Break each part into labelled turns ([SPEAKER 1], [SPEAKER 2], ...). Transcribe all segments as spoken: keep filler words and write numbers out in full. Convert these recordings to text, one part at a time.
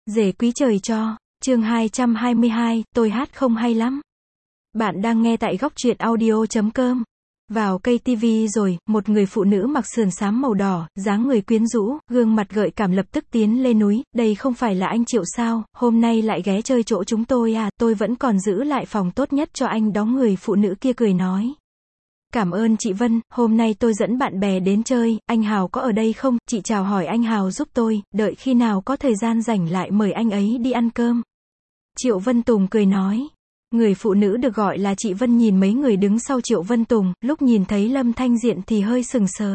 [SPEAKER 1] Rể quý trời cho, chương hai trăm hai mươi hai, tôi hát không hay lắm. Bạn đang nghe tại góc truyện audio chấm com. Vào cây tivi rồi, một người phụ nữ mặc sườn xám màu đỏ, dáng người quyến rũ, gương mặt gợi cảm lập tức tiến lên núi, đây không phải là anh Triệu sao, hôm nay lại ghé chơi chỗ chúng tôi à, tôi vẫn còn giữ lại phòng tốt nhất cho anh đó, người phụ nữ kia cười nói. Cảm ơn chị Vân, hôm nay tôi dẫn bạn bè đến chơi, anh Hào có ở đây không? Chị chào hỏi anh Hào giúp tôi, đợi khi nào có thời gian rảnh lại mời anh ấy đi ăn cơm. Triệu Vân Tùng cười nói. Người phụ nữ được gọi là chị Vân nhìn mấy người đứng sau Triệu Vân Tùng, lúc nhìn thấy Lâm Thanh Diện thì hơi sừng sờ.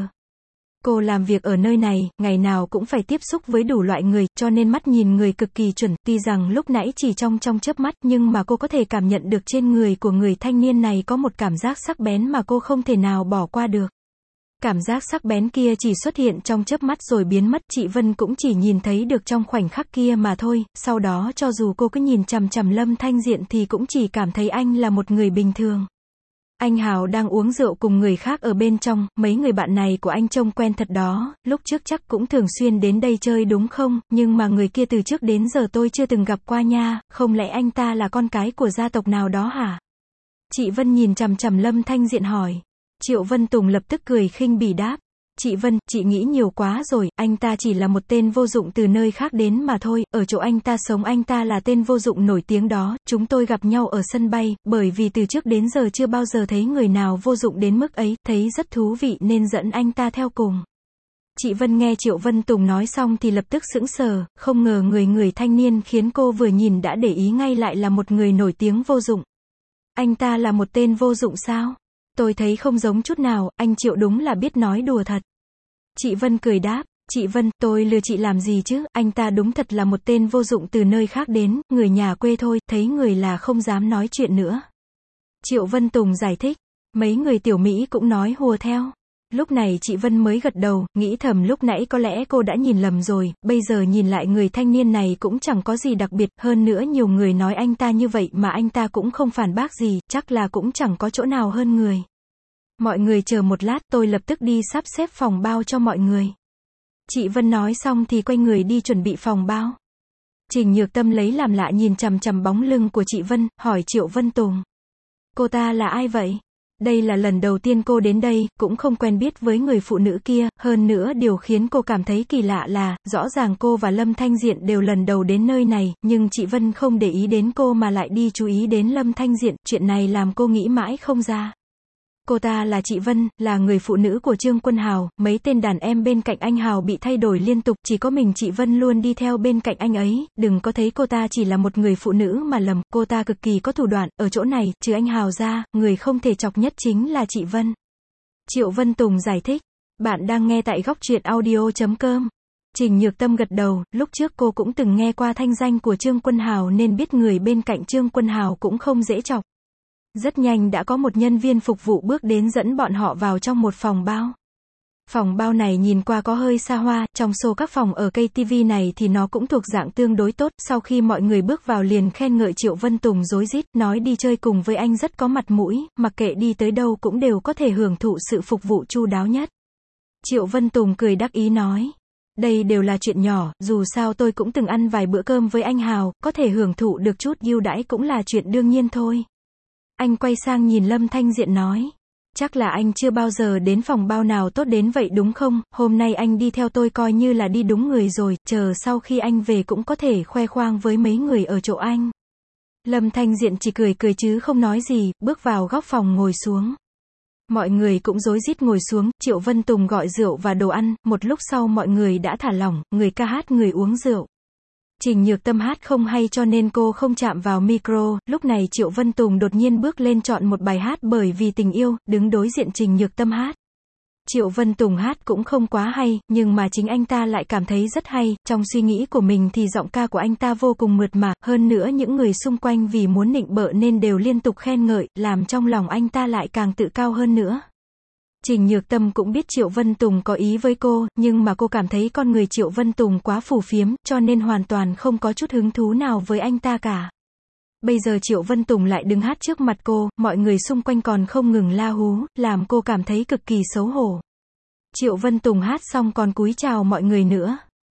[SPEAKER 1] Cô làm việc ở nơi này, ngày nào cũng phải tiếp xúc với đủ loại người, cho nên mắt nhìn người cực kỳ chuẩn, tuy rằng lúc nãy chỉ trong trong chớp mắt, nhưng mà cô có thể cảm nhận được trên người của người thanh niên này có một cảm giác sắc bén mà cô không thể nào bỏ qua được. Cảm giác sắc bén kia chỉ xuất hiện trong chớp mắt rồi biến mất, chị Vân cũng chỉ nhìn thấy được trong khoảnh khắc kia mà thôi, sau đó cho dù cô cứ nhìn chằm chằm Lâm Thanh Diện thì cũng chỉ cảm thấy anh là một người bình thường. Anh Hào đang uống rượu cùng người khác ở bên trong, mấy người bạn này của anh trông quen thật đó, lúc trước chắc cũng thường xuyên đến đây chơi đúng không, nhưng mà người kia từ trước đến giờ tôi chưa từng gặp qua nha, không lẽ anh ta là con cái của gia tộc nào đó hả? Chị Vân nhìn chằm chằm Lâm Thanh Diện hỏi. Triệu Vân Tùng lập tức cười khinh bỉ đáp. Chị Vân, chị nghĩ nhiều quá rồi, anh ta chỉ là một tên vô dụng từ nơi khác đến mà thôi, ở chỗ anh ta sống anh ta là tên vô dụng nổi tiếng đó, chúng tôi gặp nhau ở sân bay, bởi vì từ trước đến giờ chưa bao giờ thấy người nào vô dụng đến mức ấy, thấy rất thú vị nên dẫn anh ta theo cùng. Chị Vân nghe Triệu Vân Tùng nói xong thì lập tức sững sờ, không ngờ người người thanh niên khiến cô vừa nhìn đã để ý ngay lại là một người nổi tiếng vô dụng. Anh ta là một tên vô dụng sao? Tôi thấy không giống chút nào, anh Triệu đúng là biết nói đùa thật. Chị Vân cười đáp, chị Vân, tôi lừa chị làm gì chứ, anh ta đúng thật là một tên vô dụng từ nơi khác đến, người nhà quê thôi, thấy người là không dám nói chuyện nữa. Triệu Vân Tùng giải thích, mấy người tiểu Mỹ cũng nói hùa theo. Lúc này chị Vân mới gật đầu, nghĩ thầm lúc nãy có lẽ cô đã nhìn lầm rồi, bây giờ nhìn lại người thanh niên này cũng chẳng có gì đặc biệt, hơn nữa nhiều người nói anh ta như vậy mà anh ta cũng không phản bác gì, chắc là cũng chẳng có chỗ nào hơn người. Mọi người chờ một lát, tôi lập tức đi sắp xếp phòng bao cho mọi người. Chị Vân nói xong thì quay người đi chuẩn bị phòng bao. Trình Nhược Tâm lấy làm lạ nhìn chằm chằm bóng lưng của chị Vân, hỏi Triệu Vân Tùng. Cô ta là ai vậy? Đây là lần đầu tiên cô đến đây, cũng không quen biết với người phụ nữ kia, hơn nữa điều khiến cô cảm thấy kỳ lạ là, rõ ràng cô và Lâm Thanh Diện đều lần đầu đến nơi này, nhưng chị Vân không để ý đến cô mà lại đi chú ý đến Lâm Thanh Diện, chuyện này làm cô nghĩ mãi không ra. Cô ta là chị Vân, là người phụ nữ của Trương Quân Hào, mấy tên đàn em bên cạnh anh Hào bị thay đổi liên tục, chỉ có mình chị Vân luôn đi theo bên cạnh anh ấy, đừng có thấy cô ta chỉ là một người phụ nữ mà lầm, cô ta cực kỳ có thủ đoạn, ở chỗ này, trừ anh Hào ra, người không thể chọc nhất chính là chị Vân. Triệu Vân Tùng giải thích, bạn đang nghe tại góc truyện audio chấm com. Trình Nhược Tâm gật đầu, lúc trước cô cũng từng nghe qua thanh danh của Trương Quân Hào nên biết người bên cạnh Trương Quân Hào cũng không dễ chọc. Rất nhanh đã có một nhân viên phục vụ bước đến dẫn bọn họ vào trong một phòng bao. Phòng bao này nhìn qua có hơi xa hoa, trong số các phòng ở cây tivi này thì nó cũng thuộc dạng tương đối tốt, sau khi mọi người bước vào liền khen ngợi Triệu Vân Tùng rối rít, nói đi chơi cùng với anh rất có mặt mũi, mặc kệ đi tới đâu cũng đều có thể hưởng thụ sự phục vụ chu đáo nhất. Triệu Vân Tùng cười đắc ý nói. Đây đều là chuyện nhỏ, dù sao tôi cũng từng ăn vài bữa cơm với anh Hào, có thể hưởng thụ được chút ưu đãi cũng là chuyện đương nhiên thôi. Anh quay sang nhìn Lâm Thanh Diện nói. Chắc là anh chưa bao giờ đến phòng bao nào tốt đến vậy đúng không, hôm nay anh đi theo tôi coi như là đi đúng người rồi, chờ sau khi anh về cũng có thể khoe khoang với mấy người ở chỗ anh. Lâm Thanh Diện chỉ cười cười chứ không nói gì, bước vào góc phòng ngồi xuống. Mọi người cũng rối rít ngồi xuống, Triệu Vân Tùng gọi rượu và đồ ăn, một lúc sau mọi người đã thả lỏng, người ca hát người uống rượu. Trình Nhược Tâm hát không hay cho nên cô không chạm vào micro, lúc này Triệu Vân Tùng đột nhiên bước lên chọn một bài hát bởi vì tình yêu, đứng đối diện Trình Nhược Tâm hát. Triệu Vân Tùng hát cũng không quá hay, nhưng mà chính anh ta lại cảm thấy rất hay, trong suy nghĩ của mình thì giọng ca của anh ta vô cùng mượt mà, hơn nữa những người xung quanh vì muốn nịnh bợ nên đều liên tục khen ngợi, làm trong lòng anh ta lại càng tự cao hơn nữa. Trình Nhược Tâm cũng biết Triệu Vân Tùng có ý với cô, nhưng mà cô cảm thấy con người Triệu Vân Tùng quá phù phiếm, cho nên hoàn toàn không có chút hứng thú nào với anh ta cả. Bây giờ Triệu Vân Tùng lại đứng hát trước mặt cô, mọi người xung quanh còn không ngừng la hú, làm cô cảm thấy cực kỳ xấu hổ. Triệu Vân Tùng hát xong còn cúi chào mọi người nữa.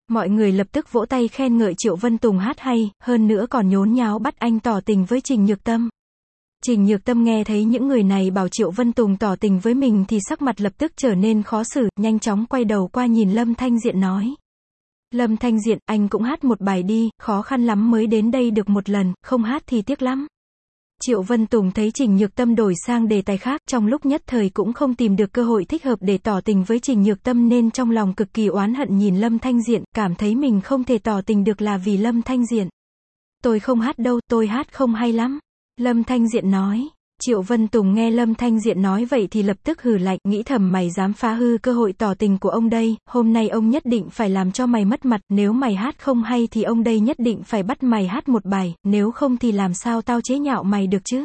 [SPEAKER 1] Mọi người lập tức vỗ tay khen ngợi Triệu Vân Tùng hát hay, hơn nữa còn nhốn nháo bắt anh tỏ tình với Trình Nhược Tâm. Trình Nhược Tâm nghe thấy những người này bảo Triệu Vân Tùng tỏ tình với mình thì sắc mặt lập tức trở nên khó xử, nhanh chóng quay đầu qua nhìn Lâm Thanh Diện nói. Lâm Thanh Diện, anh cũng hát một bài đi, khó khăn lắm mới đến đây được một lần, không hát thì tiếc lắm. Triệu Vân Tùng thấy Trình Nhược Tâm đổi sang đề tài khác, trong lúc nhất thời cũng không tìm được cơ hội thích hợp để tỏ tình với Trình Nhược Tâm nên trong lòng cực kỳ oán hận nhìn Lâm Thanh Diện, cảm thấy mình không thể tỏ tình được là vì Lâm Thanh Diện. Tôi không hát đâu, tôi hát không hay lắm. Lâm Thanh Diện nói. Triệu Vân Tùng nghe Lâm Thanh Diện nói vậy thì lập tức hừ lạnh, nghĩ thầm mày dám phá hư cơ hội tỏ tình của ông đây, hôm nay ông nhất định phải làm cho mày mất mặt, nếu mày hát không hay thì ông đây nhất định phải bắt mày hát một bài, nếu không thì làm sao tao chế nhạo mày được chứ.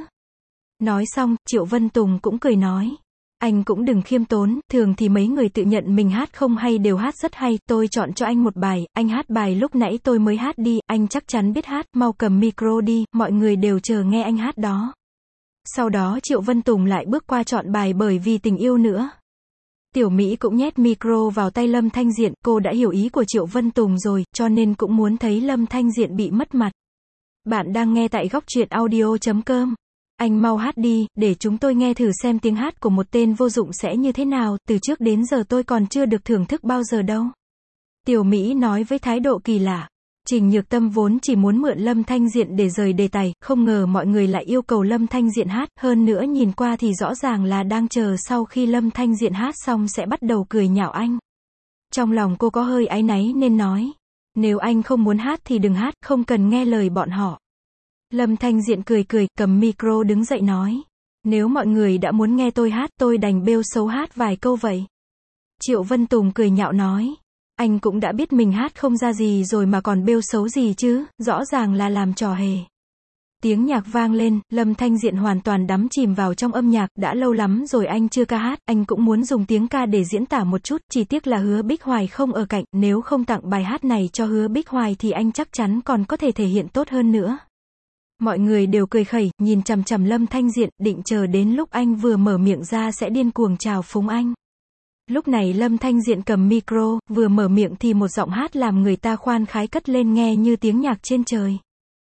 [SPEAKER 1] Nói xong, Triệu Vân Tùng cũng cười nói. Anh cũng đừng khiêm tốn, thường thì mấy người tự nhận mình hát không hay đều hát rất hay, tôi chọn cho anh một bài, anh hát bài lúc nãy tôi mới hát đi, anh chắc chắn biết hát, mau cầm micro đi, mọi người đều chờ nghe anh hát đó. Sau đó Triệu Vân Tùng lại bước qua chọn bài Bởi Vì Tình Yêu nữa. Tiểu Mỹ cũng nhét micro vào tay Lâm Thanh Diện, cô đã hiểu ý của Triệu Vân Tùng rồi, cho nên cũng muốn thấy Lâm Thanh Diện bị mất mặt. Bạn đang nghe tại góc truyện audio chấm com. Anh mau hát đi, để chúng tôi nghe thử xem tiếng hát của một tên vô dụng sẽ như thế nào, từ trước đến giờ tôi còn chưa được thưởng thức bao giờ đâu. Tiểu Mỹ nói với thái độ kỳ lạ. Trình Nhược Tâm vốn chỉ muốn mượn Lâm Thanh Diện để rời đề tài, không ngờ mọi người lại yêu cầu Lâm Thanh Diện hát, hơn nữa nhìn qua thì rõ ràng là đang chờ sau khi Lâm Thanh Diện hát xong sẽ bắt đầu cười nhạo anh. Trong lòng cô có hơi áy náy nên nói, nếu anh không muốn hát thì đừng hát, không cần nghe lời bọn họ. Lâm Thanh Diện cười cười, cầm micro đứng dậy nói, nếu mọi người đã muốn nghe tôi hát, tôi đành bêu xấu hát vài câu vậy. Triệu Vân Tùng cười nhạo nói, anh cũng đã biết mình hát không ra gì rồi mà còn bêu xấu gì chứ, rõ ràng là làm trò hề. Tiếng nhạc vang lên, Lâm Thanh Diện hoàn toàn đắm chìm vào trong âm nhạc, đã lâu lắm rồi anh chưa ca hát, anh cũng muốn dùng tiếng ca để diễn tả một chút, chỉ tiếc là Hứa Bích Hoài không ở cạnh, nếu không tặng bài hát này cho Hứa Bích Hoài thì anh chắc chắn còn có thể thể hiện tốt hơn nữa. Mọi người đều cười khẩy, nhìn chằm chằm Lâm Thanh Diện, định chờ đến lúc anh vừa mở miệng ra sẽ điên cuồng chào phúng anh. Lúc này Lâm Thanh Diện cầm micro, vừa mở miệng thì một giọng hát làm người ta khoan khái cất lên nghe như tiếng nhạc trên trời.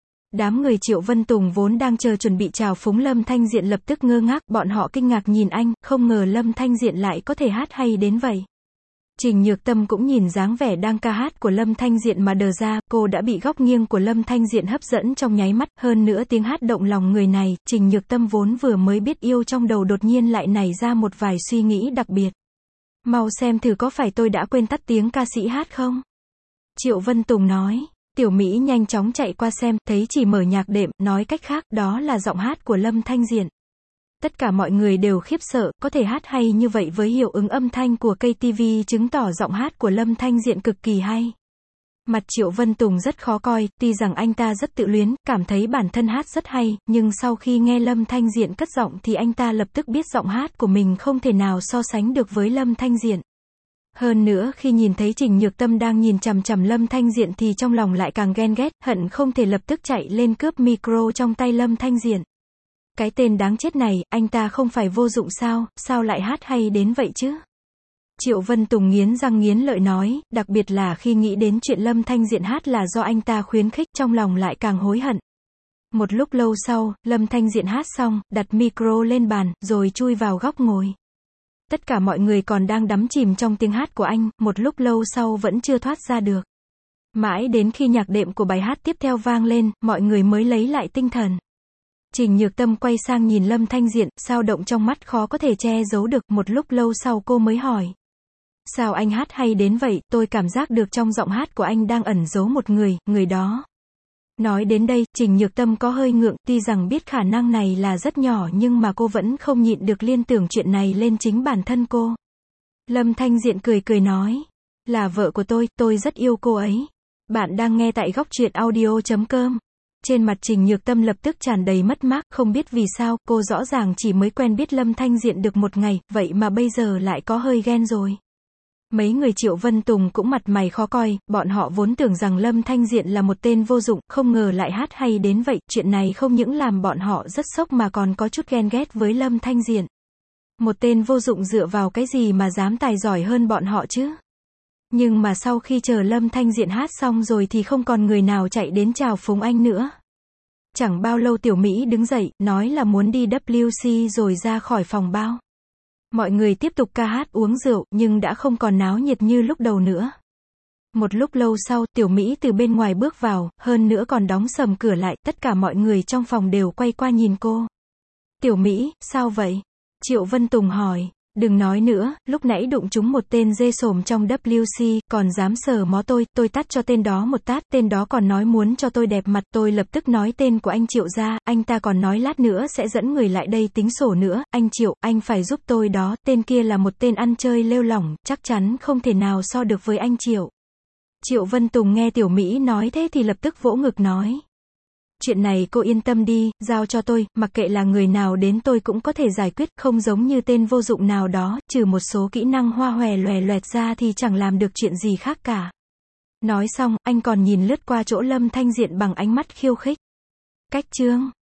[SPEAKER 1] Đám người Triệu Vân Tùng vốn đang chờ chuẩn bị chào phúng Lâm Thanh Diện lập tức ngơ ngác, bọn họ kinh ngạc nhìn anh, không ngờ Lâm Thanh Diện lại có thể hát hay đến vậy. Trình Nhược Tâm cũng nhìn dáng vẻ đang ca hát của Lâm Thanh Diện mà đờ ra, cô đã bị góc nghiêng của Lâm Thanh Diện hấp dẫn trong nháy mắt, hơn nữa tiếng hát động lòng người này, Trình Nhược Tâm vốn vừa mới biết yêu trong đầu đột nhiên lại nảy ra một vài suy nghĩ đặc biệt. Mau xem thử có phải tôi đã quên tắt tiếng ca sĩ hát không? Triệu Vân Tùng nói. Tiểu Mỹ nhanh chóng chạy qua xem, thấy chỉ mở nhạc đệm, nói cách khác, đó là giọng hát của Lâm Thanh Diện. Tất cả mọi người đều khiếp sợ, có thể hát hay như vậy với hiệu ứng âm thanh của ca tê vê chứng tỏ giọng hát của Lâm Thanh Diện cực kỳ hay. Mặt Triệu Vân Tùng rất khó coi, tuy rằng anh ta rất tự luyến, cảm thấy bản thân hát rất hay, nhưng sau khi nghe Lâm Thanh Diện cất giọng thì anh ta lập tức biết giọng hát của mình không thể nào so sánh được với Lâm Thanh Diện. Hơn nữa khi nhìn thấy Trình Nhược Tâm đang nhìn chằm chằm Lâm Thanh Diện thì trong lòng lại càng ghen ghét, hận không thể lập tức chạy lên cướp micro trong tay Lâm Thanh Diện. Cái tên đáng chết này, anh ta không phải vô dụng sao, sao lại hát hay đến vậy chứ? Triệu Vân Tùng nghiến răng nghiến lợi nói, đặc biệt là khi nghĩ đến chuyện Lâm Thanh Diện hát là do anh ta khuyến khích, trong lòng lại càng hối hận. Một lúc lâu sau, Lâm Thanh Diện hát xong, đặt micro lên bàn, rồi chui vào góc ngồi. Tất cả mọi người còn đang đắm chìm trong tiếng hát của anh, một lúc lâu sau vẫn chưa thoát ra được. Mãi đến khi nhạc đệm của bài hát tiếp theo vang lên, mọi người mới lấy lại tinh thần. Trình Nhược Tâm quay sang nhìn Lâm Thanh Diện, sao động trong mắt khó có thể che giấu được, một lúc lâu sau cô mới hỏi. Sao anh hát hay đến vậy, tôi cảm giác được trong giọng hát của anh đang ẩn giấu một người, người đó. Nói đến đây, Trình Nhược Tâm có hơi ngượng, tuy rằng biết khả năng này là rất nhỏ nhưng mà cô vẫn không nhịn được liên tưởng chuyện này lên chính bản thân cô. Lâm Thanh Diện cười cười nói, là vợ của tôi, tôi rất yêu cô ấy. Bạn đang nghe tại góc truyện audio chấm com. Trên mặt Trình Nhược Tâm lập tức tràn đầy mất mát, không biết vì sao, cô rõ ràng chỉ mới quen biết Lâm Thanh Diện được một ngày, vậy mà bây giờ lại có hơi ghen rồi. Mấy người Triệu Vân Tùng cũng mặt mày khó coi, bọn họ vốn tưởng rằng Lâm Thanh Diện là một tên vô dụng, không ngờ lại hát hay đến vậy, chuyện này không những làm bọn họ rất sốc mà còn có chút ghen ghét với Lâm Thanh Diện. Một tên vô dụng dựa vào cái gì mà dám tài giỏi hơn bọn họ chứ? Nhưng mà sau khi chờ Lâm Thanh Diện hát xong rồi thì không còn người nào chạy đến chào phúng anh nữa. Chẳng bao lâu Tiểu Mỹ đứng dậy, nói là muốn đi W C rồi ra khỏi phòng bao. Mọi người tiếp tục ca hát uống rượu, nhưng đã không còn náo nhiệt như lúc đầu nữa. Một lúc lâu sau, Tiểu Mỹ từ bên ngoài bước vào, hơn nữa còn đóng sầm cửa lại, tất cả mọi người trong phòng đều quay qua nhìn cô. Tiểu Mỹ, sao vậy? Triệu Vân Tùng hỏi. Đừng nói nữa, lúc nãy đụng trúng một tên dê sồm trong W C, còn dám sờ mó tôi, tôi tát cho tên đó một tát, tên đó còn nói muốn cho tôi đẹp mặt, tôi lập tức nói tên của anh Triệu ra, anh ta còn nói lát nữa sẽ dẫn người lại đây tính sổ nữa, anh Triệu, anh phải giúp tôi đó, tên kia là một tên ăn chơi lêu lỏng, chắc chắn không thể nào so được với anh Triệu. Triệu Vân Tùng nghe Tiểu Mỹ nói thế thì lập tức vỗ ngực nói. Chuyện này cô yên tâm đi, giao cho tôi, mặc kệ là người nào đến tôi cũng có thể giải quyết, không giống như tên vô dụng nào đó, trừ một số kỹ năng hoa hòe loè loẹt ra thì chẳng làm được chuyện gì khác cả. Nói xong, anh còn nhìn lướt qua chỗ Lâm Thanh Diện bằng ánh mắt khiêu khích. Cách chương